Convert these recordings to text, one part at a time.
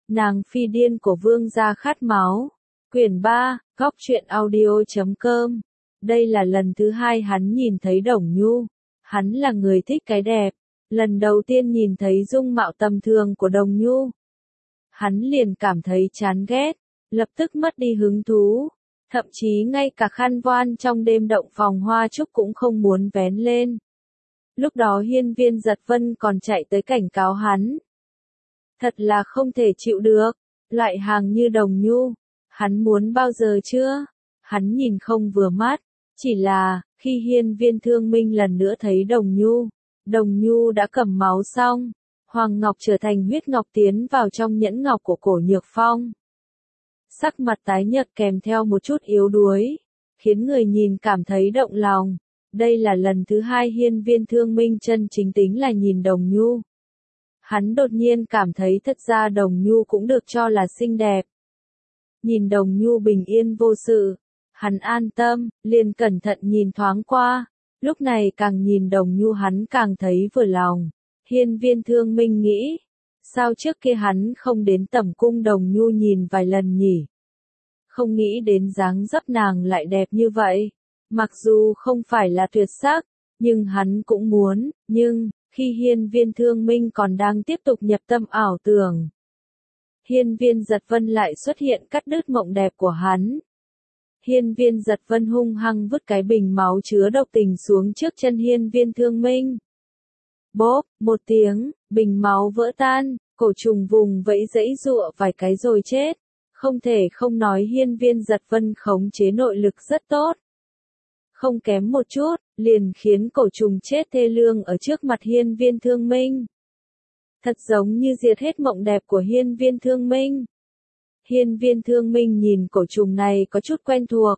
Nàng phi điên của vương gia khát máu. Quyển 3, Góc truyện audio.com. Đây là lần thứ hai hắn nhìn thấy Đồng Nhu. Hắn là người thích cái đẹp. Lần đầu tiên nhìn thấy dung mạo tầm thường của Đồng Nhu, hắn liền cảm thấy chán ghét, lập tức mất đi hứng thú. Thậm chí ngay cả khăn voan trong đêm động phòng hoa trúc cũng không muốn vén lên. Lúc đó Hiên Viên Giật Vân còn chạy tới cảnh cáo hắn. Thật là không thể chịu được, loại hàng như Đồng Nhu, hắn muốn bao giờ chưa? Hắn nhìn không vừa mắt, chỉ là, khi Hiên Viên Thương Minh lần nữa thấy Đồng Nhu đã cầm máu xong, Hoàng Ngọc trở thành huyết ngọc tiến vào trong nhẫn ngọc của Cổ Nhược Phong. Sắc mặt tái nhợt kèm theo một chút yếu đuối, khiến người nhìn cảm thấy động lòng. Đây là lần thứ hai Hiên Viên Thương Minh chân chính tính là nhìn Đồng Nhu. Hắn đột nhiên cảm thấy thật ra Đồng Nhu cũng được cho là xinh đẹp. Nhìn Đồng Nhu bình yên vô sự, hắn an tâm, liền cẩn thận nhìn thoáng qua. Lúc này càng nhìn Đồng Nhu hắn càng thấy vừa lòng. Hiên Viên Thương Minh nghĩ, sao trước kia hắn không đến tẩm cung Đồng Nhu nhìn vài lần nhỉ? Không nghĩ đến dáng dấp nàng lại đẹp như vậy. Mặc dù không phải là tuyệt sắc, nhưng hắn cũng muốn, nhưng, khi Hiên Viên Thương Minh còn đang tiếp tục nhập tâm ảo tưởng, Hiên Viên Giật Vân lại xuất hiện cắt đứt mộng đẹp của hắn. Hiên Viên Giật Vân hung hăng vứt cái bình máu chứa độc tình xuống trước chân Hiên Viên Thương Minh. Bốp, một tiếng, bình máu vỡ tan, cổ trùng vùng vẫy giãy giụa vài cái rồi chết. Không thể không nói Hiên Viên Giật Vân khống chế nội lực rất tốt. Không kém một chút, liền khiến cổ trùng chết thê lương ở trước mặt Hiên Viên Thương Minh. Thật giống như diệt hết mộng đẹp của Hiên Viên Thương Minh. Hiên Viên Thương Minh nhìn cổ trùng này có chút quen thuộc.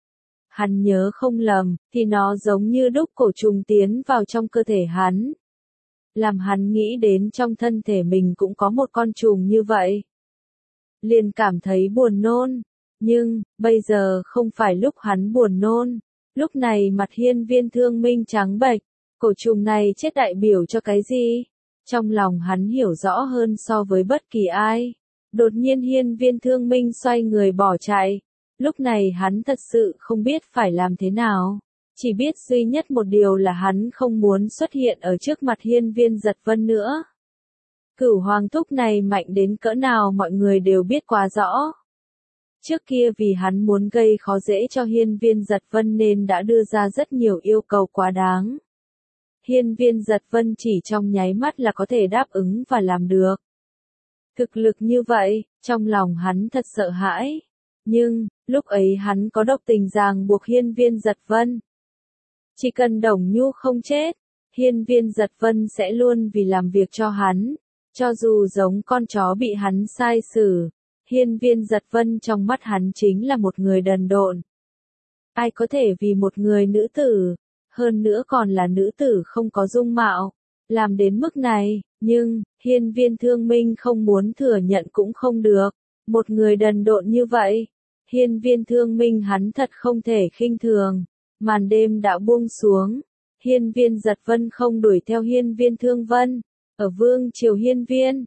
Hắn nhớ không lầm, thì nó giống như đúc cổ trùng tiến vào trong cơ thể hắn. Làm hắn nghĩ đến trong thân thể mình cũng có một con trùng như vậy. Liền cảm thấy buồn nôn. Nhưng, bây giờ không phải lúc hắn buồn nôn. Lúc này mặt Hiên Viên Thương Minh trắng bệch. Cổ trùng này chết đại biểu cho cái gì? Trong lòng hắn hiểu rõ hơn so với bất kỳ ai. Đột nhiên Hiên Viên Thương Minh xoay người bỏ chạy. Lúc này hắn thật sự không biết phải làm thế nào. Chỉ biết duy nhất một điều là hắn không muốn xuất hiện ở trước mặt Hiên Viên Giật Vân nữa. Cửu Hoàng Thúc này mạnh đến cỡ nào mọi người đều biết quá rõ. Trước kia vì hắn muốn gây khó dễ cho Hiên Viên Giật Vân nên đã đưa ra rất nhiều yêu cầu quá đáng. Hiên Viên Giật Vân chỉ trong nháy mắt là có thể đáp ứng và làm được. Thực lực như vậy, trong lòng hắn thật sợ hãi. Nhưng, lúc ấy hắn có độc tình ràng buộc Hiên Viên Giật Vân. Chỉ cần Đồng Nhu không chết, Hiên Viên Giật Vân sẽ luôn vì làm việc cho hắn. Cho dù giống con chó bị hắn sai xử, Hiên Viên Giật Vân trong mắt hắn chính là một người đần độn. Ai có thể vì một người nữ tử, hơn nữa còn là nữ tử không có dung mạo, làm đến mức này, nhưng, Hiên Viên Thương Minh không muốn thừa nhận cũng không được. Một người đần độn như vậy, Hiên Viên Thương Minh hắn thật không thể khinh thường. Màn đêm đã buông xuống, Hiên Viên Giật Vân không đuổi theo Hiên Viên Thương Vân. Ở vương triều Hiên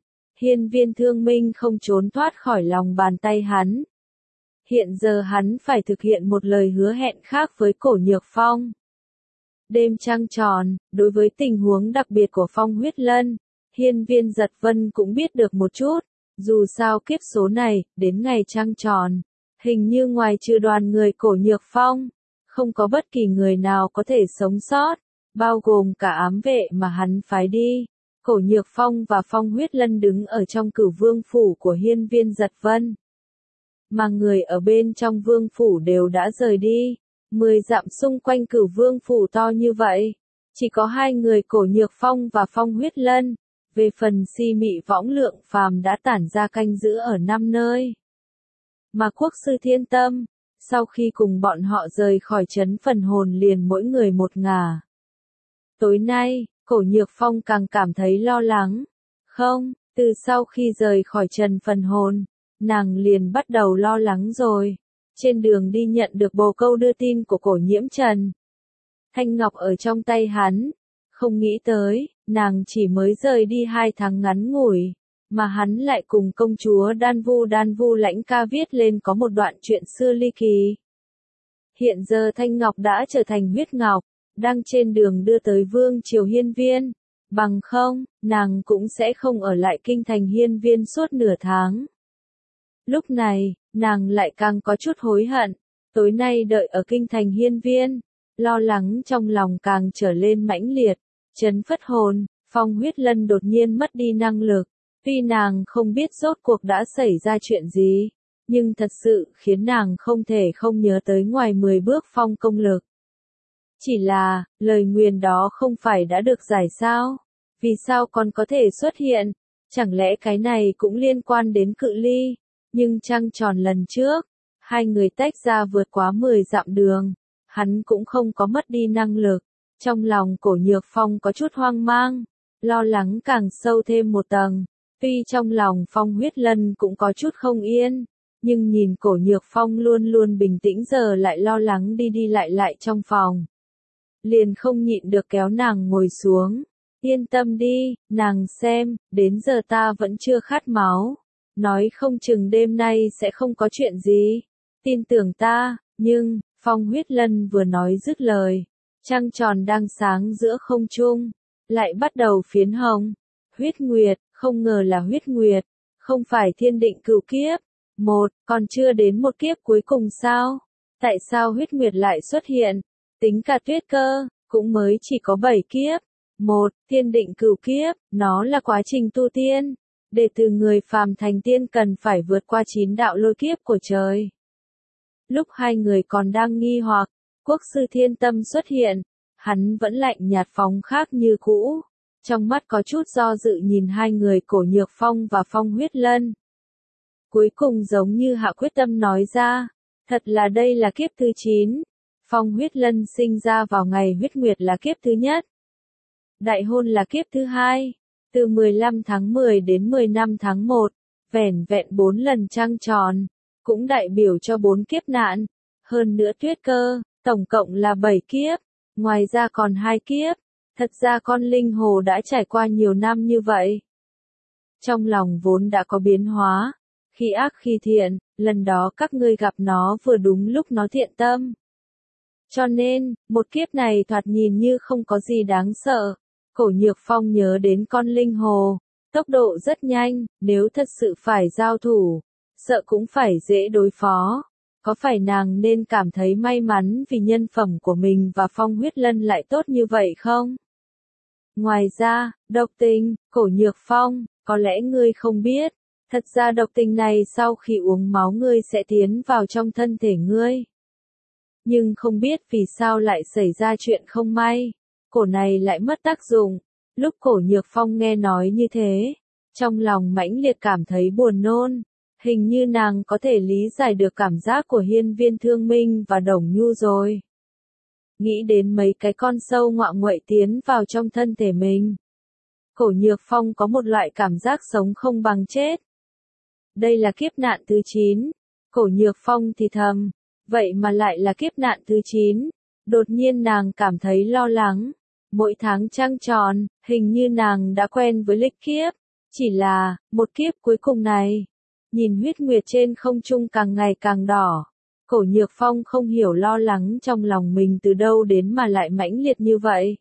Viên Thương Minh không trốn thoát khỏi lòng bàn tay hắn. Hiện giờ hắn phải thực hiện một lời hứa hẹn khác với Cổ Nhược Phong. Đêm trăng tròn, đối với tình huống đặc biệt của Phong Huyết Lân, Hiên Viên Giật Vân cũng biết được một chút. Dù sao kiếp số này, đến ngày trăng tròn, hình như ngoài trừ đoàn người Cổ Nhược Phong, không có bất kỳ người nào có thể sống sót, bao gồm cả ám vệ mà hắn phái đi. Cổ Nhược Phong và Phong Huyết Lân đứng ở trong Cửu Vương phủ của Hiên Viên Giật Vân. Mà người ở bên trong vương phủ đều đã rời đi. 10 dặm xung quanh Cửu Vương phủ to như vậy, chỉ có hai người Cổ Nhược Phong và Phong Huyết Lân. Về phần Si Mị Võng Lượng Phàm đã tản ra canh giữ ở 5 nơi. Mà Quốc sư Thiên Tâm, sau khi cùng bọn họ rời khỏi trấn Phần Hồn liền mỗi người một ngả. Tối nay, Cổ Nhược Phong càng cảm thấy lo lắng. Không, từ sau khi rời khỏi trấn Phần Hồn, nàng liền bắt đầu lo lắng rồi. Trên đường đi nhận được bồ câu đưa tin của Cổ Nhiễm Trần. Thanh ngọc ở trong tay hắn. Không nghĩ tới, nàng chỉ mới rời đi 2 tháng ngắn ngủi. mà hắn lại cùng công chúa Đan Vu Lãnh Ca viết lên có một đoạn chuyện xưa ly kỳ. Hiện giờ Thanh Ngọc đã trở thành huyết ngọc, đang trên đường đưa tới vương triều Hiên Viên, bằng không, nàng cũng sẽ không ở lại kinh thành Hiên Viên suốt nửa tháng. Lúc này, nàng lại càng có chút hối hận, tối nay đợi ở kinh thành Hiên Viên, lo lắng trong lòng càng trở lên mãnh liệt, chấn phất hồn, Phong Huyết Lân đột nhiên mất đi năng lực, tuy nàng không biết rốt cuộc đã xảy ra chuyện gì, nhưng thật sự khiến nàng không thể không nhớ tới ngoài 10 bước phong công lực. Chỉ là, lời nguyền đó không phải đã được giải sao? Vì sao còn có thể xuất hiện? Chẳng lẽ cái này cũng liên quan đến cự ly? Nhưng trăng tròn lần trước, hai người tách ra vượt quá 10 dặm đường, hắn cũng không có mất đi năng lực. Trong lòng Cổ Nhược Phong có chút hoang mang, lo lắng càng sâu thêm một tầng. Tuy trong lòng Phong Huyết Lân cũng có chút không yên, nhưng nhìn Cổ Nhược Phong luôn luôn bình tĩnh giờ lại lo lắng đi đi lại trong phòng. Liền không nhịn được kéo nàng ngồi xuống. Yên tâm đi, nàng xem, đến giờ ta vẫn chưa khát máu. Nói không chừng đêm nay sẽ không có chuyện gì. Tin tưởng ta, nhưng, Phong Huyết Lân vừa nói dứt lời. Trăng tròn đang sáng giữa không trung, lại bắt đầu phiến hồng. Huyết nguyệt, không ngờ là huyết nguyệt, không phải thiên định cửu kiếp. Còn chưa đến một kiếp cuối cùng sao? Tại sao huyết nguyệt lại xuất hiện? Tính cả tuyết cơ, cũng mới chỉ có 7 kiếp. Thiên định cửu kiếp, nó là quá trình tu tiên. Để từ người phàm thành tiên cần phải vượt qua 9 đạo lôi kiếp của trời. Lúc hai người còn đang nghi hoặc, Quốc sư Thiên Tâm xuất hiện, hắn vẫn lạnh nhạt phóng khác như cũ. Trong mắt có chút do dự nhìn hai người Cổ Nhược Phong và Phong Huyết Lân. Cuối cùng giống như hạ quyết tâm nói ra, thật là đây là kiếp thứ 9. Phong Huyết Lân sinh ra vào ngày huyết nguyệt là kiếp thứ nhất. Đại hôn là kiếp thứ 2, từ 15 tháng 10 đến 15 tháng 1, vẻn vẹn 4 lần trăng tròn, cũng đại biểu cho 4 kiếp nạn, hơn nữa tuyết cơ, tổng cộng là 7 kiếp, ngoài ra còn 2 kiếp, thật ra con linh hồ đã trải qua nhiều năm như vậy. Trong lòng vốn đã có biến hóa, khi ác khi thiện, lần đó các ngươi gặp nó vừa đúng lúc nó thiện tâm. Cho nên, một kiếp này thoạt nhìn như không có gì đáng sợ. Cổ Nhược Phong nhớ đến con linh hồ, tốc độ rất nhanh, nếu thật sự phải giao thủ, sợ cũng phải dễ đối phó. Có phải nàng nên cảm thấy may mắn vì nhân phẩm của mình và Phong Huyết Lân lại tốt như vậy không? Ngoài ra, độc tình, Cổ Nhược Phong, có lẽ ngươi không biết, thật ra độc tình này sau khi uống máu ngươi sẽ tiến vào trong thân thể ngươi. Nhưng không biết vì sao lại xảy ra chuyện không may, cổ này lại mất tác dụng. Lúc Cổ Nhược Phong nghe nói như thế, trong lòng mãnh liệt cảm thấy buồn nôn, hình như nàng có thể lý giải được cảm giác của Hiên Viên Thương Minh và Đồng Nhu rồi. Nghĩ đến mấy cái con sâu ngoạ nguậy tiến vào trong thân thể mình, Cổ Nhược Phong có một loại cảm giác sống không bằng chết. Đây là kiếp nạn thứ 9, Cổ Nhược Phong thì thầm, vậy mà lại là kiếp nạn thứ 9, đột nhiên nàng cảm thấy lo lắng. Mỗi tháng trăng tròn, hình như nàng đã quen với lịch kiếp, chỉ là, một kiếp cuối cùng này, nhìn huyết nguyệt trên không trung càng ngày càng đỏ. Cổ Nhược Phong không hiểu lo lắng trong lòng mình từ đâu đến mà lại mãnh liệt như vậy.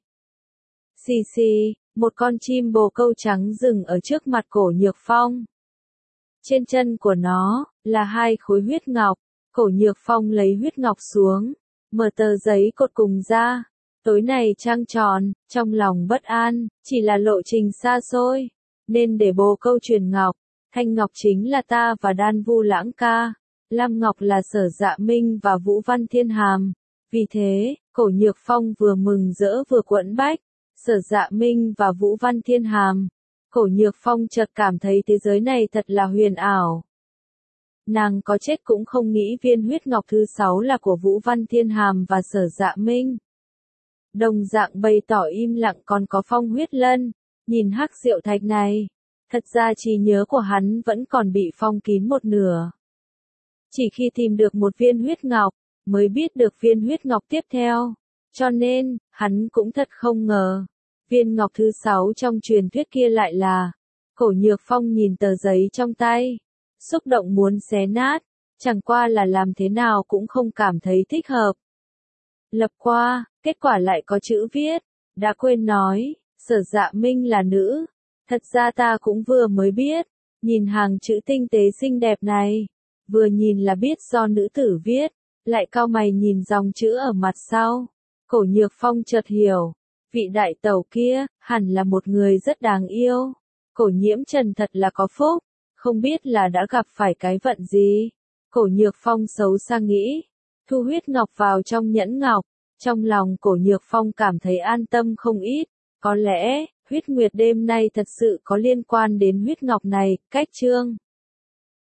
Xì xì, một con chim bồ câu trắng dừng ở trước mặt Cổ Nhược Phong. Trên chân của nó, là 2 khối huyết ngọc. Cổ Nhược Phong lấy huyết ngọc xuống, mở tờ giấy cột cùng ra. Tối này trăng tròn, trong lòng bất an, chỉ là lộ trình xa xôi, nên để bồ câu truyền ngọc. Thanh ngọc chính là ta và Đan Vu Lãng Ca, lam ngọc là Sở Dạ Minh và Vũ Văn Thiên Hàm. Vì thế, Cổ Nhược Phong vừa mừng rỡ vừa quẫn bách. Sở Dạ Minh và Vũ Văn Thiên Hàm. Cổ Nhược Phong chợt cảm thấy thế giới này thật là huyền ảo. Nàng có chết cũng không nghĩ viên huyết ngọc thứ 6 là của Vũ Văn Thiên Hàm và Sở Dạ Minh. Đồng dạng bày tỏ im lặng còn có Phong Huyết Lân, nhìn hắc diệu thạch này, thật ra trí nhớ của hắn vẫn còn bị phong kín một nửa. Chỉ khi tìm được một viên huyết ngọc, mới biết được viên huyết ngọc tiếp theo, cho nên, hắn cũng thật không ngờ, viên ngọc thứ 6 trong truyền thuyết kia lại là Cổ Nhược Phong nhìn tờ giấy trong tay, xúc động muốn xé nát, chẳng qua là làm thế nào cũng không cảm thấy thích hợp. Lập qua, kết quả lại có chữ viết, đã quên nói, Sở Dạ Minh là nữ. Thật ra ta cũng vừa mới biết, nhìn hàng chữ tinh tế xinh đẹp này, vừa nhìn là biết do nữ tử viết, lại cau mày nhìn dòng chữ ở mặt sau. Cổ Nhược Phong chợt hiểu, vị đại tẩu kia, hẳn là một người rất đáng yêu. Cổ Nhiễm Trần thật là có phúc, không biết là đã gặp phải cái vận gì. Cổ Nhược Phong xấu xa nghĩ, thu huyết ngọc vào trong nhẫn ngọc, trong lòng Cổ Nhược Phong cảm thấy an tâm không ít, có lẽ, huyết nguyệt đêm nay thật sự có liên quan đến huyết ngọc này, cách chương.